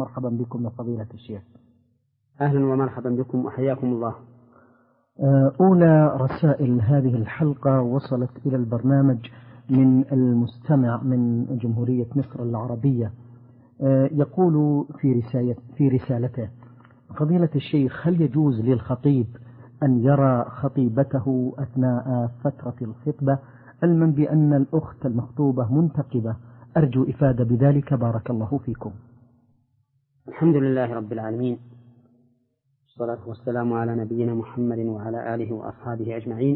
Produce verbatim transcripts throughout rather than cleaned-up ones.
ومرحبا بكم يا فضيلة الشيخ. أهلا ومرحبا بكم وحياكم الله. أولى رسائل هذه الحلقة وصلت إلى البرنامج من المستمع من جمهورية مصر العربية، يقول في رسالة في رسالته: فضيلة الشيخ، هل يجوز للخطيب أن يرى خطيبته أثناء فترة الخطبة، علما بأن الأخت المخطوبة منتقبة؟ أرجو إفادة بذلك، بارك الله فيكم. الحمد لله رب العالمين، والصلاة والسلام على نبينا محمد وعلى آله وأصحابه أجمعين.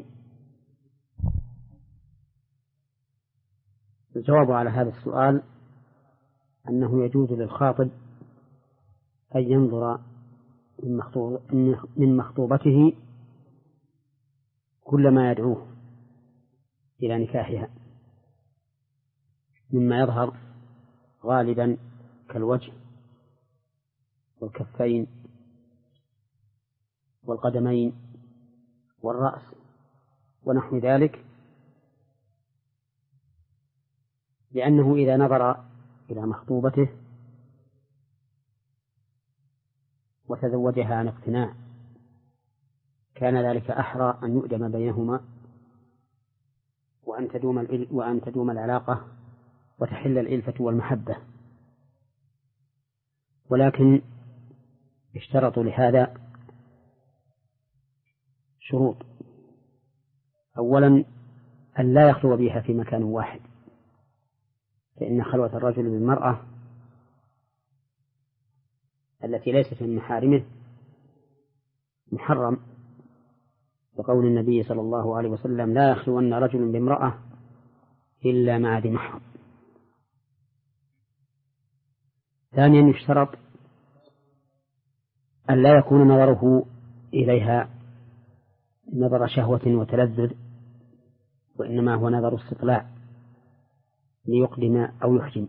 الجواب على هذا السؤال أنه يجوز للخاطب أن ينظر من مخطوبته كل ما يدعوه إلى نكاحها مما يظهر غالبا كالوجه والكفين والقدمين والرأس ونحو ذلك، لأنه إذا نظر إلى مخطوبته وتزوجها عن اقتناع كان ذلك أحرى أن يؤدم بينهما وأن تدوم وأن تدوم العلاقة وتحل الإلفة والمحبة. ولكن اشترطوا لهذا شروط: أولا أن لا يخلو بها في مكان واحد، فإن خلوة الرجل بالمرأة التي ليست من محارمه محرم، وقول النبي صلى الله عليه وسلم: لا يخلون رجل بامرأة إلا مع ذي محرم. ثانيا يشترط أن لا يكون نظره إليها نظر شهوة وتلذذ، وإنما هو نظر استطلاع ليقدم أو يحجم،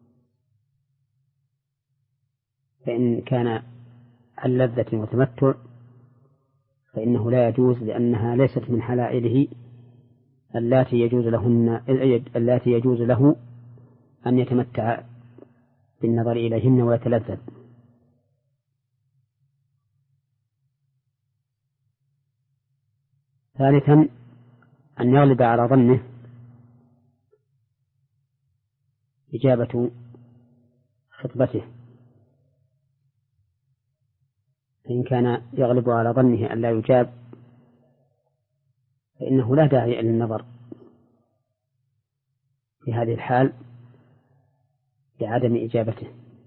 فإن كان عن لذة وتمتع فإنه لا يجوز، لأنها ليست من حلائله اللاتي يجوز لهن اللاتي يجوز له أن يتمتع بالنظر إليهن ويتلذذ. ثالثا أن يغلب على ظنه إجابة خطبته، فإن كان يغلب على ظنه أن لا يجاب فإنه لا داعي للنظر في هذه الحال لعدم إجابته.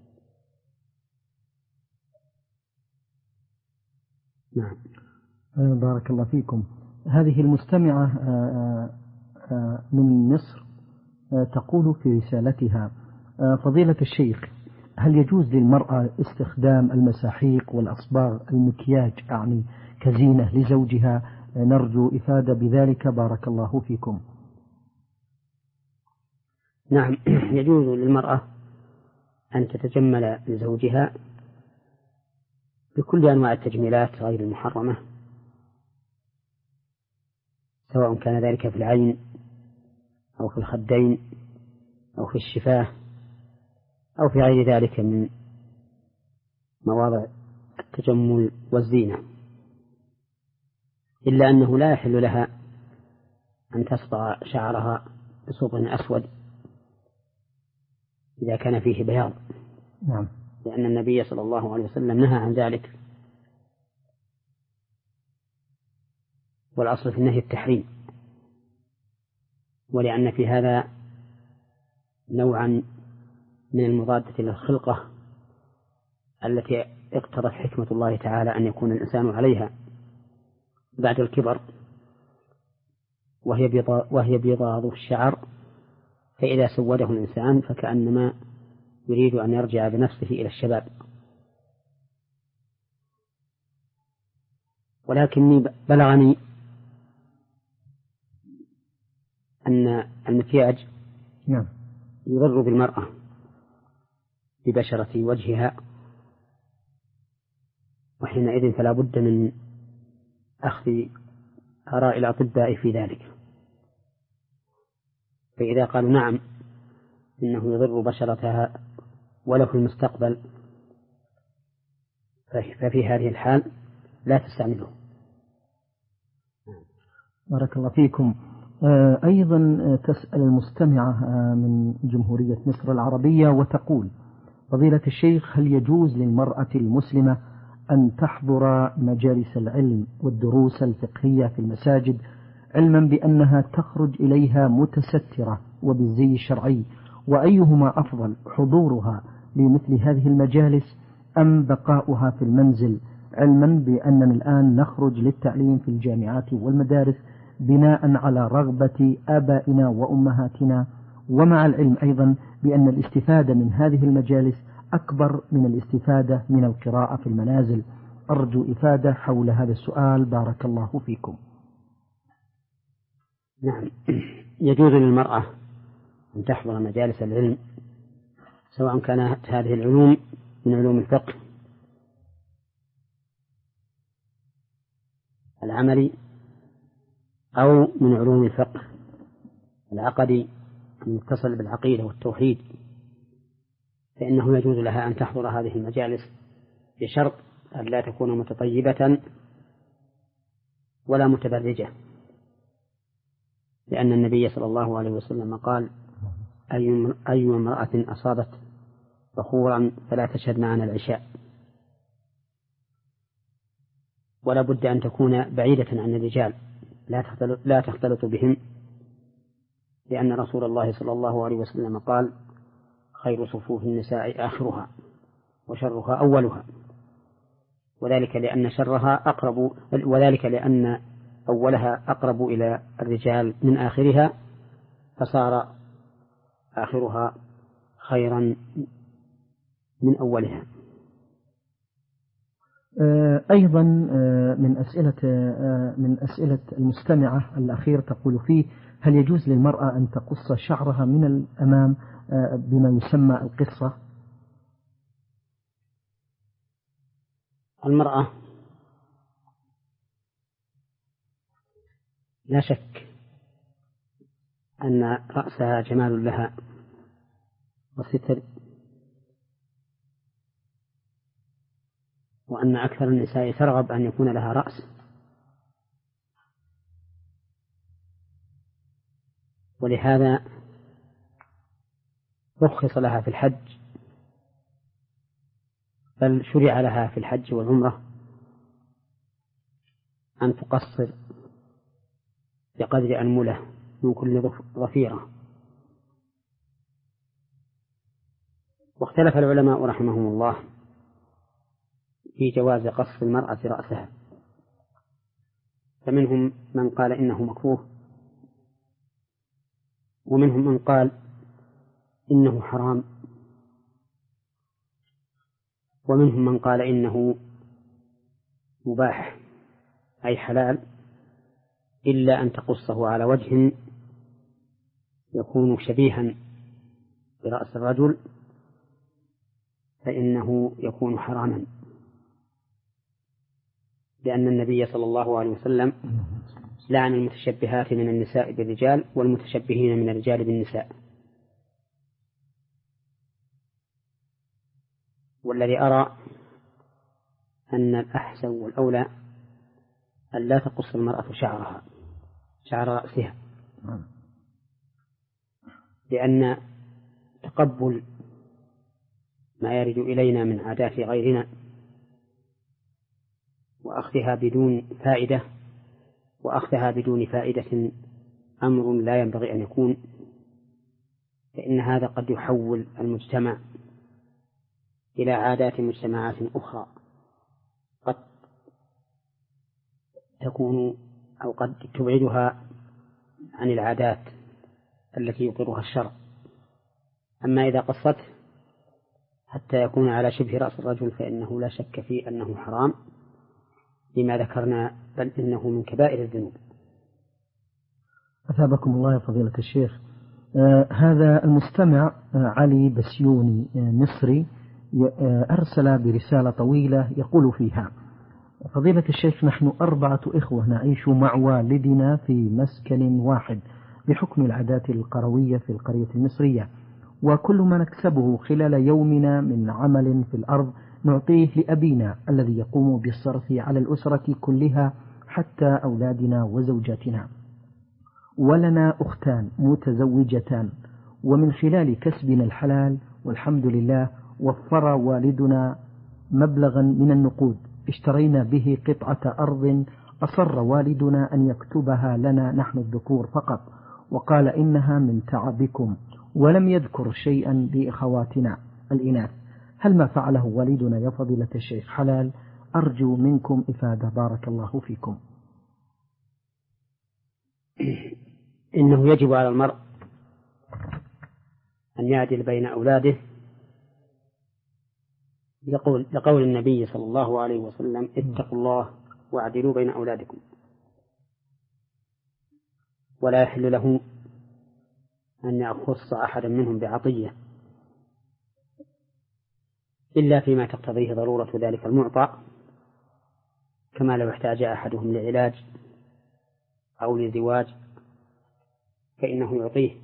نعم. بارك الله فيكم. هذه المستمعة من مصر تقول في رسالتها: فضيلة الشيخ، هل يجوز للمرأة استخدام المساحيق والأصباغ المكياج أعني كزينة لزوجها؟ نرجو إفادة بذلك، بارك الله فيكم. نعم، يجوز للمرأة أن تتجمل لزوجها بكل أنواع التجميلات غير المحرمة، سواء كان ذلك في العين أو في الخدين أو في الشفاه أو في غير ذلك من مواضع التجمل والزينة، إلا أنه لا يحل لها أن تصبغ شعرها بصبغ أسود إذا كان فيه بياض. نعم. لأن النبي صلى الله عليه وسلم نهى عن ذلك، والأصل في النهي التحريم، ولأن في هذا نوعا من المضادة للخلقة التي اقتضت حكمة الله تعالى أن يكون الإنسان عليها بعد الكبر، وهي وهي بيضاض الشعر، فإذا سوده الإنسان فكأنما يريد أن يرجع بنفسه إلى الشباب. ولكني بلغني أن المكياج نعم يضر بالمرأة ببشرة وجهها، وحينئذ فلا بد من أخذ آراء الأطباء في ذلك. فإذا قالوا نعم إنه يضر بشرتها وله في المستقبل ففي هذه الحال لا تستعمله. بارك الله فيكم. أيضا تسأل المستمعة من جمهورية مصر العربية وتقول: فضيلة الشيخ، هل يجوز للمرأة المسلمة أن تحضر مجالس العلم والدروس الفقهية في المساجد، علما بأنها تخرج إليها متسترة وبالزي الشرعي؟ وأيهما أفضل، حضورها لمثل هذه المجالس أم بقاؤها في المنزل، علما بأننا الآن نخرج للتعليم في الجامعات والمدارس بناء على رغبة آبائنا وأمهاتنا، ومع العلم أيضا بأن الاستفادة من هذه المجالس أكبر من الاستفادة من القراءة في المنازل؟ أرجو إفادة حول هذا السؤال، بارك الله فيكم. نعم، يجوز للمرأة أن تحضر مجالس العلم، سواء كانت هذه العلوم من علوم الفقه العملي أو من علوم الفقه العقدي المتصل بالعقيدة والتوحيد، فإنه يجوز لها أن تحضر هذه المجالس بشرط أن لا تكون متطيبة ولا متبرجة، لأن النبي صلى الله عليه وسلم قال: أي امرأة أصابت بخورا فلا تشهد معنا العشاء. ولا بد أن تكون بعيدة عن الرجال، لا تختلط, لا تختلط بهم، لأن رسول الله صلى الله عليه وسلم قال: خير صفوف النساء آخرها وشرها أولها، وذلك لأن شرها أقرب وذلك لأن أولها أقرب إلى الرجال من آخرها، فصار آخرها خيرا من أولها. أيضا من أسئلة من أسئلة المستمعة الأخير تقول فيه: هل يجوز للمرأة أن تقص شعرها من الأمام بما يسمى القصة؟ المرأة لا شك أن رأسها جمال لها وستر، وأن أكثر النساء ترغب أن يكون لها رأس، ولهذا رخص لها في الحج، بل شرع لها في الحج والعمرة أن تقصر بقدر أنملة من كل ظفيرة. واختلف العلماء رحمهم الله في جواز قص المرأة رأسها، فمنهم من قال إنه مكروه، ومنهم من قال إنه حرام، ومنهم من قال إنه مباح أي حلال، إلا أن تقصه على وجه يكون شبيها برأس الرجل فإنه يكون حراما، لأن النبي صلى الله عليه وسلم لعن المتشبهات من النساء بالرجال والمتشبهين من الرجال بالنساء. والذي أرى أن الأحسن والأولى أن لا تقص المرأة شعرها شعر رأسها، لأن تقبل ما يرد إلينا من عادات غيرنا وأخذها بدون فائدة وأخذها بدون فائدة أمر لا ينبغي أن يكون، فإن هذا قد يحول المجتمع إلى عادات مجتمعات أخرى قد تكون أو قد تبعدها عن العادات التي يقرها الشرع. أما إذا قصته حتى يكون على شبه رأس الرجل فإنه لا شك فيه أنه حرام لما ذكرنا، بل إنه من كبائر الذنوب. أثابكم الله يا فضيلة الشيخ. آه هذا المستمع آه علي بسيوني آه مصري آه أرسل برسالة طويلة يقول فيها: فضيلة الشيخ، نحن أربعة إخوة نعيش مع والدنا في مسكن واحد بحكم العادات القروية في القرية المصرية، وكل ما نكسبه خلال يومنا من عمل في الأرض نعطيه لأبينا الذي يقوم بالصرف على الأسرة كلها حتى أولادنا وزوجاتنا. ولنا أختان متزوجتان، ومن خلال كسبنا الحلال والحمد لله وفر والدنا مبلغا من النقود اشترينا به قطعة أرض أصر والدنا أن يكتبها لنا نحن الذكور فقط، وقال إنها من تعبكم، ولم يذكر شيئا لأخواتنا الإناث. هل ما فعله والدنا يا فضيلة الشيخ حلال؟ أرجو منكم إفادة بارك الله فيكم. إنه يجب على المرء أن يعدل بين أولاده لقول, لقول النبي صلى الله عليه وسلم: اتقوا الله واعدلوا بين أولادكم. ولا يحل له أن يخص أحدا منهم بعطية إلا فيما تقتضيه ضرورة ذلك المعطى، كما لو احتاج أحدهم لعلاج أو لزواج فإنه يعطيه.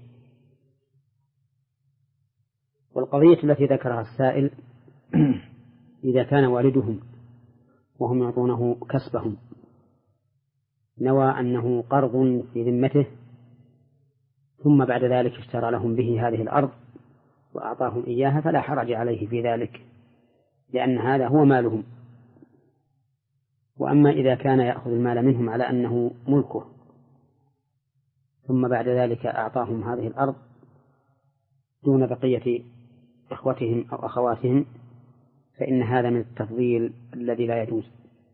والقضية التي ذكرها السائل إذا كان والدهم وهم يعطونه كسبهم نوى أنه قرض في ذمته ثم بعد ذلك اشترى لهم به هذه الأرض وأعطاهم إياها، فلا حرج عليه في ذلك، لأن هذا هو مالهم. وأما إذا كان يأخذ المال منهم على أنه ملكه ثم بعد ذلك أعطاهم هذه الأرض دون بقية إخوتهم أو أخواتهم، فإن هذا من التفضيل الذي لا يجوز.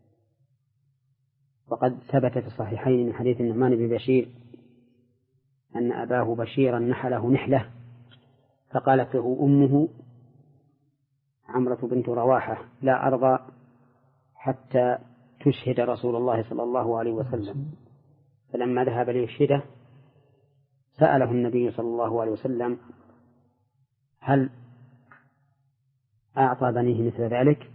وقد ثبت في الصحيحين من حديث النعمان بن بشير أن أباه بشيرا نحله نحلة فقالت له أمه عمرة بنت رواحة: لا أرضى حتى تشهد رسول الله صلى الله عليه وسلم. فلما ذهب ليشهده سأله النبي صلى الله عليه وسلم: هل أعطى بنيه مثل ذلك؟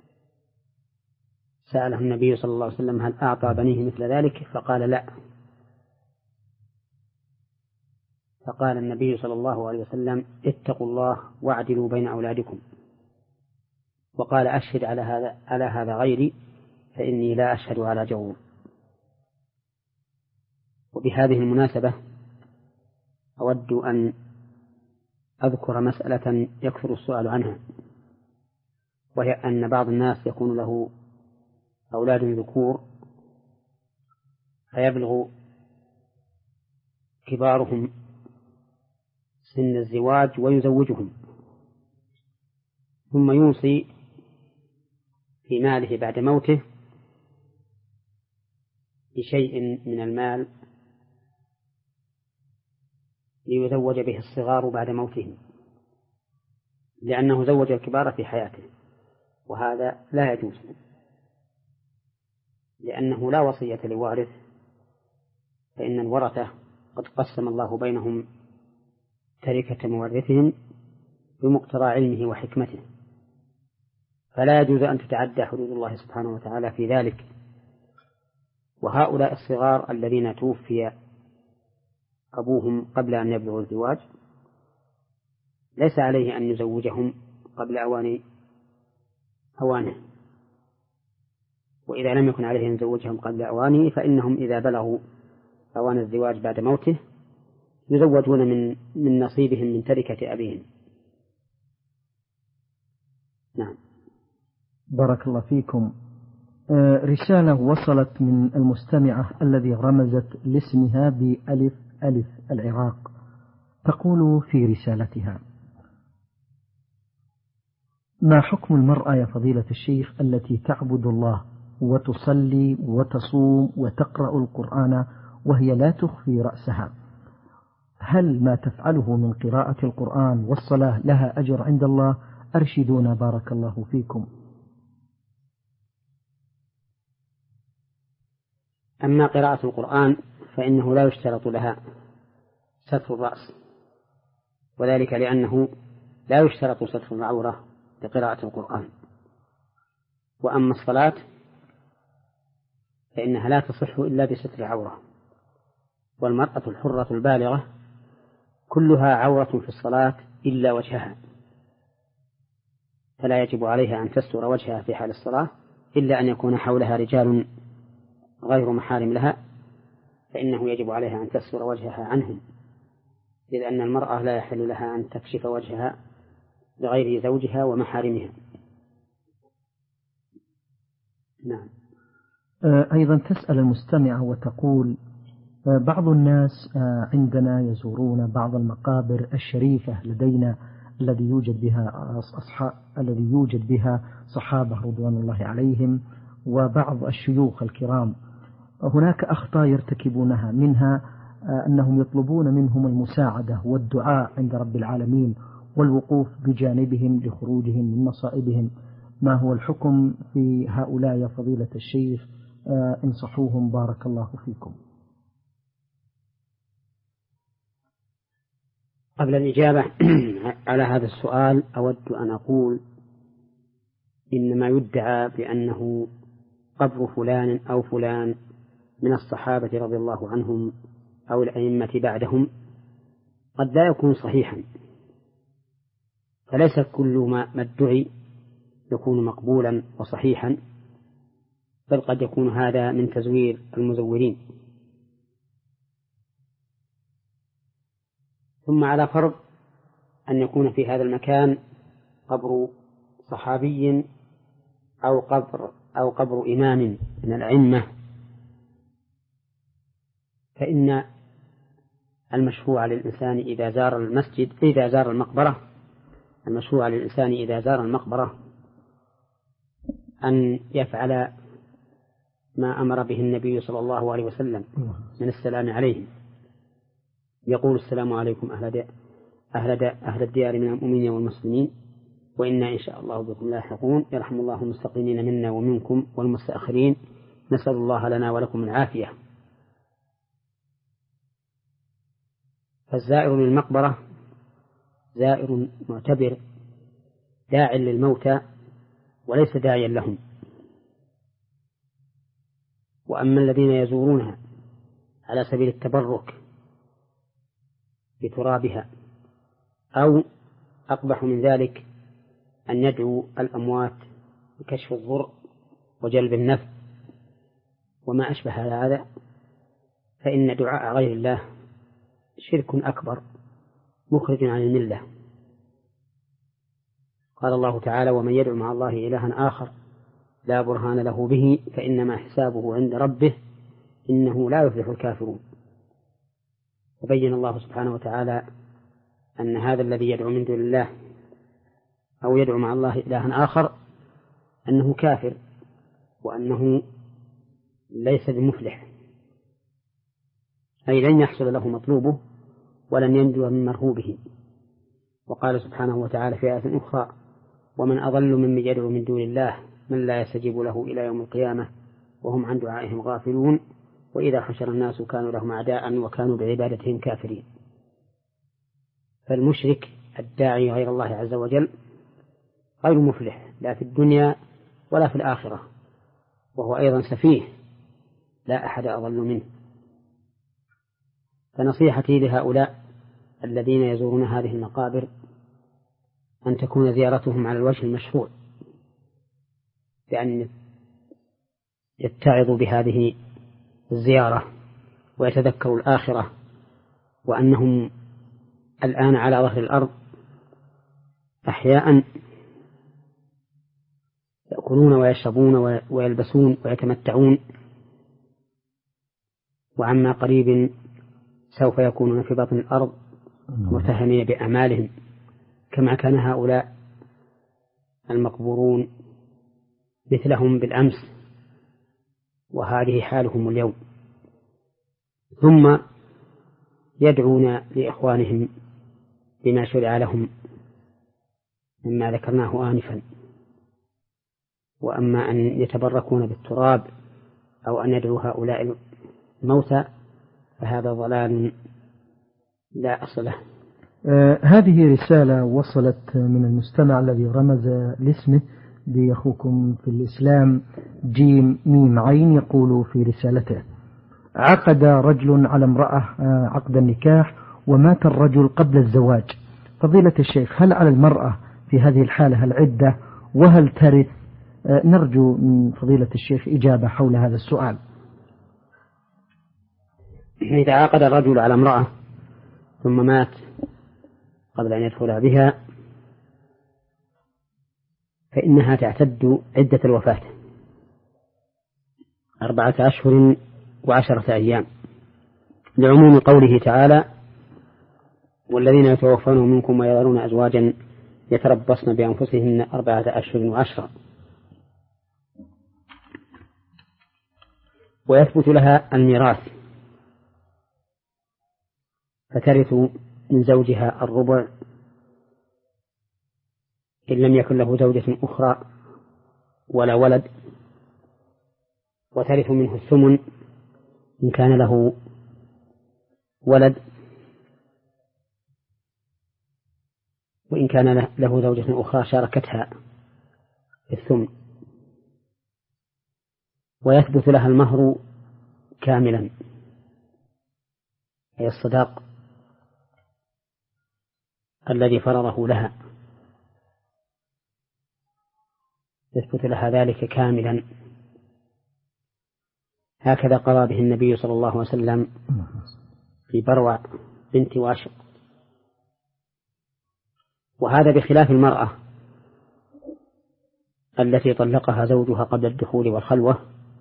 سأله النبي صلى الله عليه وسلم: هل أعطى بنيه مثل ذلك؟ فقال: لا. فقال النبي صلى الله عليه وسلم: اتقوا الله واعدلوا بين أولادكم. وقال: أشهد على هذا على هذا غيري فإني لا أشهد على جور. وبهذه المناسبة أود أن أذكر مسألة يكثر السؤال عنها، وهي أن بعض الناس يكون له أولاد ذكور فيبلغ كبارهم سن الزواج ويزوجهم، ثم يوصي في ماله بعد موته بشيء من المال ليزوج به الصغار بعد موته، لأنه زوج الكبار في حياته، وهذا لا يجوز، لأنه لا وصية لوارث، فإن الورثة قد قسم الله بينهم تركة مورثهم بمقتضى علمه وحكمته، فلا يجوز أن تتعدى حدود الله سبحانه وتعالى في ذلك. وهؤلاء الصغار الذين توفي أبوهم قبل أن يبلغوا الزواج ليس عليه أن يزوجهم قبل أوان أوانه، وإذا لم يكن عليه أن يزوجهم قبل أوانه فإنهم إذا بلغوا أوان الزواج بعد موته يزوجون من من نصيبهم من تركة أبيهم. نعم. بارك الله فيكم. رسالة وصلت من المستمعة الذي رمزت لاسمها بألف ألف العراق، تقول في رسالتها: ما حكم المرأة يا فضيلة الشيخ التي تعبد الله وتصلي وتصوم وتقرأ القرآن وهي لا تخفي رأسها؟ هل ما تفعله من قراءة القرآن والصلاة لها أجر عند الله؟ أرشدونا بارك الله فيكم. أما قراءة القرآن فإنه لا يشترط لها ستر الرأس، وذلك لأنه لا يشترط ستر العورة لقراءة القرآن. وأما الصلاة فإنها لا تصح إلا بستر عورة، والمرأة الحرة البالغة كلها عورة في الصلاة إلا وجهها، فلا يجب عليها أن تستر وجهها في حال الصلاة إلا أن يكون حولها رجال غير محارم لها، فإنه يجب عليها أن تستر وجهها عنهم، إذ أن المرأة لا يحل لها أن تكشف وجهها لغير زوجها ومحارمها. نعم. أيضا تسأل المستمع وتقول: بعض الناس عندنا يزورون بعض المقابر الشريفة لدينا الذي يوجد بها أصحاب الذي يوجد بها صحابة رضوان الله عليهم وبعض الشيوخ الكرام. هناك أخطاء يرتكبونها، منها أنهم يطلبون منهم المساعدة والدعاء عند رب العالمين والوقوف بجانبهم لخروجهم من مصائبهم. ما هو الحكم في هؤلاء يا فضيلة الشيخ؟ انصحوهم بارك الله فيكم. قبل الإجابة على هذا السؤال أود أن أقول إن ما يدعى بأنه قبر فلان أو فلان من الصحابة رضي الله عنهم أو الأئمة بعدهم قد لا يكون صحيحا، فليس كل ما ادعي يكون مقبولا وصحيحا، بل قد يكون هذا من تزوير المزورين. ثم على فرض أن يكون في هذا المكان قبر صحابي أو قبر أو قبر إمام من الأئمة، فإن المشروع للإنسان إذا زار المسجد إذا زار المقبرة المشروع للإنسان إذا زار المقبرة أن يفعل ما أمر به النبي صلى الله عليه وسلم من السلام عليهم، يقول: السلام عليكم أهل أهل أهل الديار من المؤمنين والمسلمين وإنا إن شاء الله بكم لاحقون، يرحم الله المستقيمين منا ومنكم والمستأخرين، نسأل الله لنا ولكم العافية. فالزائر للمقبرة زائر معتبر داع للموتى وليس داعيا لهم. وأما الذين يزورونها على سبيل التبرك بترابها أو أقبح من ذلك أن يدعو الأموات بكشف الضر وجلب النفع وما أشبه هذا، فإن دعاء غير الله شرك أكبر مخرج عن الملة. قال الله تعالى: ومن يدعو مع الله إلها آخر لا برهان له به فإنما حسابه عند ربه إنه لا يفلح الكافرون. وبين الله سبحانه وتعالى أن هذا الذي يدعو من دون الله أو يدعو مع الله إلها آخر أنه كافر وأنه ليس بمفلح، أي لن يحصل له مطلوبه ولن ينجو من مرهوبه. وقال سبحانه وتعالى في آية أخرى: ومن أضل ممن يدعو من دون الله من لا يستجيب له إلى يوم القيامة وهم عن دعائهم غافلون وإذا حشر الناس كانوا لهم أعداء وكانوا بعبادتهم كافرين. فالمشرك الداعي غير الله عز وجل غير مفلح لا في الدنيا ولا في الآخرة، وهو أيضا سفيه لا أحد أضل منه. فنصيحتي لهؤلاء الذين يزورون هذه المقابر أن تكون زيارتهم على الوجه المشروع، بأن يتعظوا بهذه الزيارة ويتذكروا الآخرة، وأنهم الآن على ظهر الأرض أحياء يأكلون ويشربون ويلبسون ويتمتعون، وعما قريب سوف يكونون في بطن الأرض متهمين بأعمالهم كما كان هؤلاء المقبورون مثلهم بالأمس، وهذه حالهم اليوم. ثم يدعون لإخوانهم بما شرع لهم مما ذكرناه آنفا. وأما أن يتبركون بالتراب أو أن يدعوا هؤلاء الموتى فهذا ضلال لا أصل له. آه هذه رسالة وصلت من المستمع الذي رمز لاسمه لأخوكم في الإسلام جيم ميم عين، يقول في رسالته: عقد رجل على امرأة عقد النكاح ومات الرجل قبل الزواج، فضيلة الشيخ، هل على المرأة في هذه الحالة العدة وهل ترث؟ نرجو من فضيلة الشيخ إجابة حول هذا السؤال. إذا عقد الرجل على امرأة ثم مات قبل أن يدخل بها فإنها تعتد عدة الوفاة أربعة أشهر وعشرة أيام، لعموم قوله تعالى: والذين يتوفون منكم ويذرون أزواجا يتربصن بأنفسهن أربعة أشهر وعشرة. ويثبت لها الميراث فترث من زوجها الربع إن لم يكن له زوجة أخرى ولا ولد، وترث منه الثمن إن كان له ولد، وإن كان له زوجة أخرى شاركتها في الثمن. ويثبت لها المهر كاملا، أي الصداق الذي فرضه لها يثبت لها ذلك كاملا، هكذا قضى به النبي صلى الله عليه وسلم في بروع بنت واشق. وهذا بخلاف المرأة التي طلقها زوجها قبل الدخول والخلوة،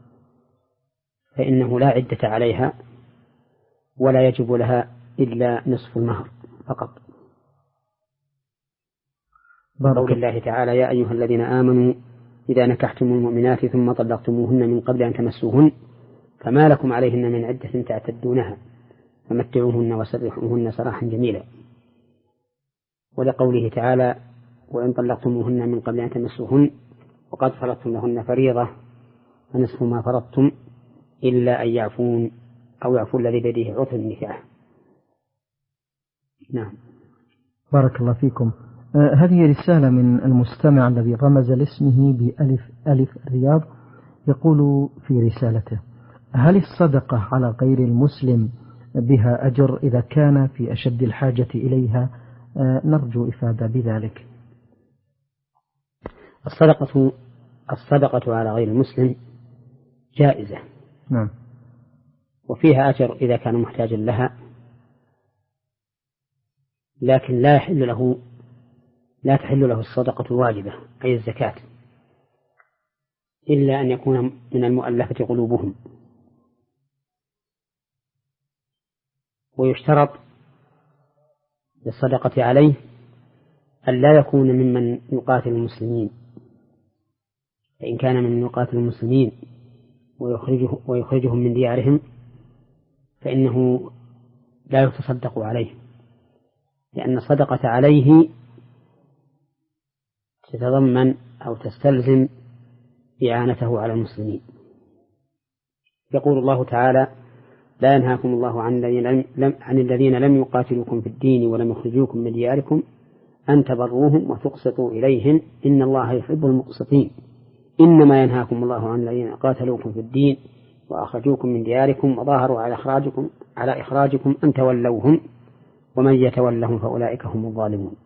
فإنه لا عدة عليها ولا يجب لها إلا نصف المهر فقط. قول الله تعالى: يا أيها الذين آمنوا إذا نكحتم المؤمنات ثم طلقتموهن من قبل أن تمسوهن فما لكم عليهن من عدة تعتدونها فمتعوهن وسرحوهن سراحا جميلا. ولقوله تعالى: وإن طلقتموهن من قبل أن تمسوهن وقد فرضتم لهن فريضة فنصف ما فرضتم إلا أن يعفون أو يعفو الذي بيده عقد النكاح. نعم. بارك الله فيكم. آه هذه رسالة من المستمع الذي رمز لاسمه بألف ألف الرياض، يقول في رسالته: هل الصدقة على غير المسلم بها أجر إذا كان في أشد الحاجة إليها؟ آه نرجو إفادة بذلك. الصدقة الصدقة على غير المسلم جائزة، نعم، وفيها أجر إذا كان محتاجا لها، لكن لا يحل له لا تحل له الصدقة الواجبة أي الزكاة إلا أن يكون من المؤلفة قلوبهم. ويشترط للصدقة عليه أن لا يكون ممن يقاتل المسلمين، فإن كان ممن يقاتل المسلمين ويخرجه ويخرجهم من ديارهم فإنه لا يتصدق عليه، لأن الصدقة عليه تتضمن أو تستلزم إعانته على المسلمين. يقول الله تعالى: لا ينهاكم الله عن الذين لم, عن الذين لم يقاتلوكم في الدين ولم يخرجوكم من دياركم أن تبروهم وتقسطوا إليهم إن الله يحب المقسطين إنما ينهاكم الله عن الذين قاتلوكم في الدين وأخرجوكم من دياركم وظاهروا على إخراجكم على إخراجكم أن تولوهم ومن يتولهم فأولئك هم الظالمون.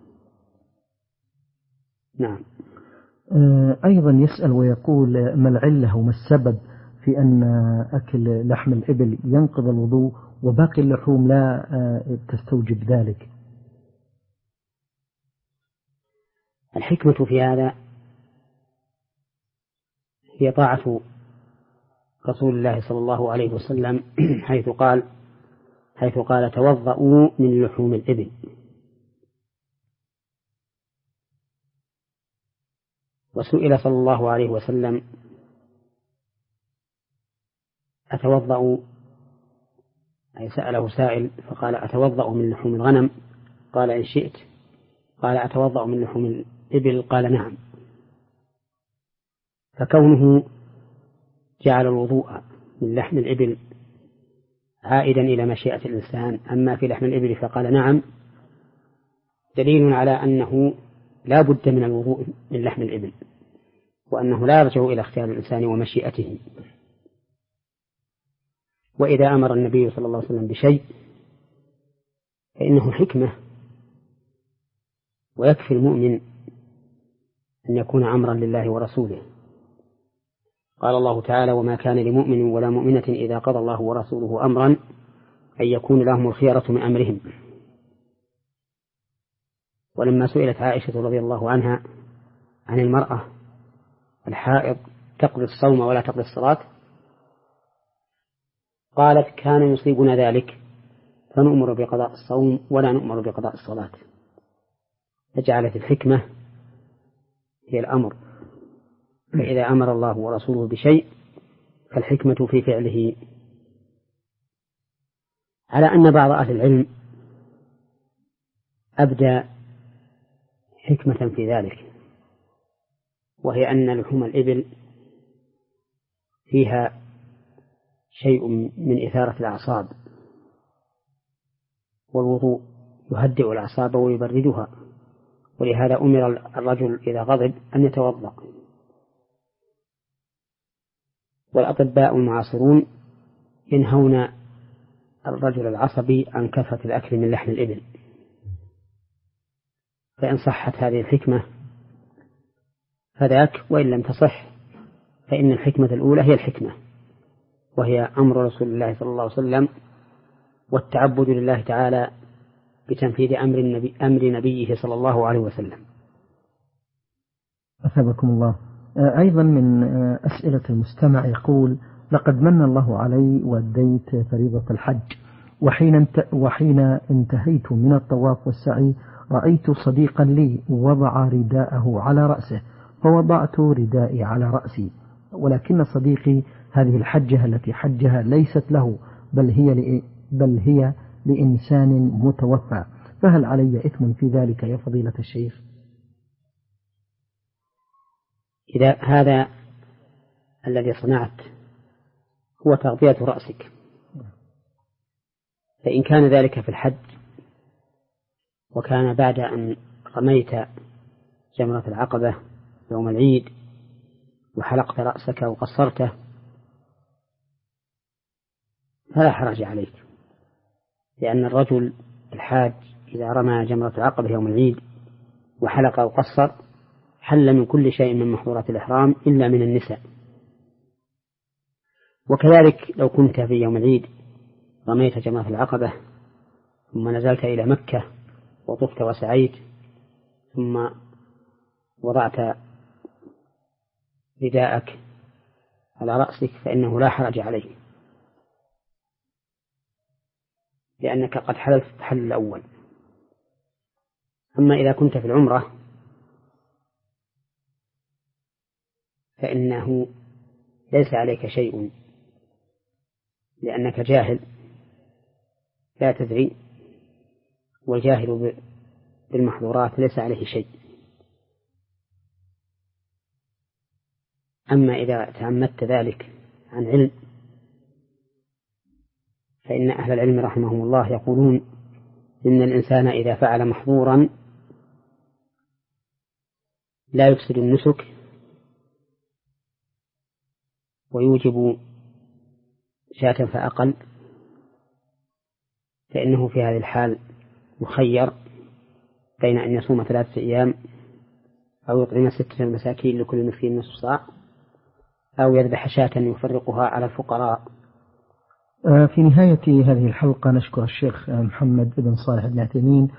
نعم. أيضا يسأل ويقول: ما العلة وما السبب في أن أكل لحم الإبل ينقض الوضوء وباقي اللحوم لا تستوجب ذلك؟ الحكمة في هذا هي طاعة رسول الله صلى الله عليه وسلم حيث قال حيث قال توضؤوا من لحوم الإبل. وسئل صلى الله عليه وسلم: أتوضأ؟ أي سأله سائل فقال: أتوضأ من لحوم الغنم؟ قال: إن شئت. قال: أتوضأ من لحوم الإبل؟ قال: نعم. فكونه جعل الوضوء من لحم الإبل عائدا إلى مشيئة الإنسان، أما في لحم الإبل فقال نعم، دليل على أنه لا بد من الوضوء من لحم الإبل، وأنه لا يرجع إلى اختيار الإنسان ومشيئته. وإذا أمر النبي صلى الله عليه وسلم بشيء فإنه حكمة ويكفي المؤمن أن يكون أمرا لله ورسوله. قال الله تعالى: وما كان لمؤمن ولا مؤمنة إذا قضى الله ورسوله أمرا أن يكون لهم الخيرة من أمرهم. ولما سئلت عائشة رضي الله عنها عن المرأة الحائض تقضي الصوم ولا تقضي الصلاة، قالت: كان يصيبنا ذلك فنؤمر بقضاء الصوم ولا نؤمر بقضاء الصلاة. فجعلت الحكمة هي الأمر، فإذا أمر الله ورسوله بشيء فالحكمة في فعله. على أن بعض أهل العلم أبدى حكمة في ذلك، وهي أن لحوم الإبل فيها شيء من إثارة الأعصاب، والوضوء يهدئ الأعصاب ويبردها، ولهذا أمر الرجل إذا غضب أن يتوضأ. والأطباء المعاصرون ينهون الرجل العصبي عن كثرة الأكل من لحم الإبل، فإن صحت هذه الحكمة فذاك، وإن لم تصح فإن الحكمة الأولى هي الحكمة، وهي أمر رسول الله صلى الله عليه وسلم والتعبد لله تعالى بتنفيذ أمر, النبي أمر نبيه صلى الله عليه وسلم. أثابكم الله. أيضا من أسئلة المستمع يقول: لقد من الله علي وأديت فريضة الحج، وحين, انت وحين انتهيت من الطواف والسعي رأيت صديقا لي وضع رداءه على رأسه، فوضعت ردائي على رأسي، ولكن صديقي هذه الحجة التي حجها ليست له، بل هي بل هي لإنسان متوفى، فهل علي إثم في ذلك يا فضيلة الشيخ؟ إذا هذا الذي صنعت هو تغطية رأسك، فإن كان ذلك في الحج وكان بعد أن رميت جمرة العقبة يوم العيد وحلقت رأسك وقصرته فلا حرج عليك، لأن الرجل الحاج إذا رمى جمرة العقبة يوم العيد وحلق وقصر حل من كل شيء من محظورات الإحرام إلا من النساء. وكذلك لو كنت في يوم العيد رميت جمرة العقبة ثم نزلت إلى مكة وطفت وسعيت ثم وضعت رداءك على رأسك فإنه لا حرج عليه، لأنك قد حللت التحلل الأول. أما إذا كنت في العمرة فإنه ليس عليك شيء، لأنك جاهل لا تدري، والجاهل بالمحظورات ليس عليه شيء. أما إذا تعمدت ذلك عن علم فإن أهل العلم رحمهم الله يقولون إن الإنسان إذا فعل محظورا لا يفسد النسك ويوجب شاة فأقل، فإنه في هذه الحال مخير بين أن يصوم ثلاثة أيام أو يطعم ستة مساكين لكل مسكين نصف صاع أو يذبح شاة يفرقها على الفقراء. في نهاية هذه الحلقة نشكر الشيخ محمد بن صالح بن عثيمين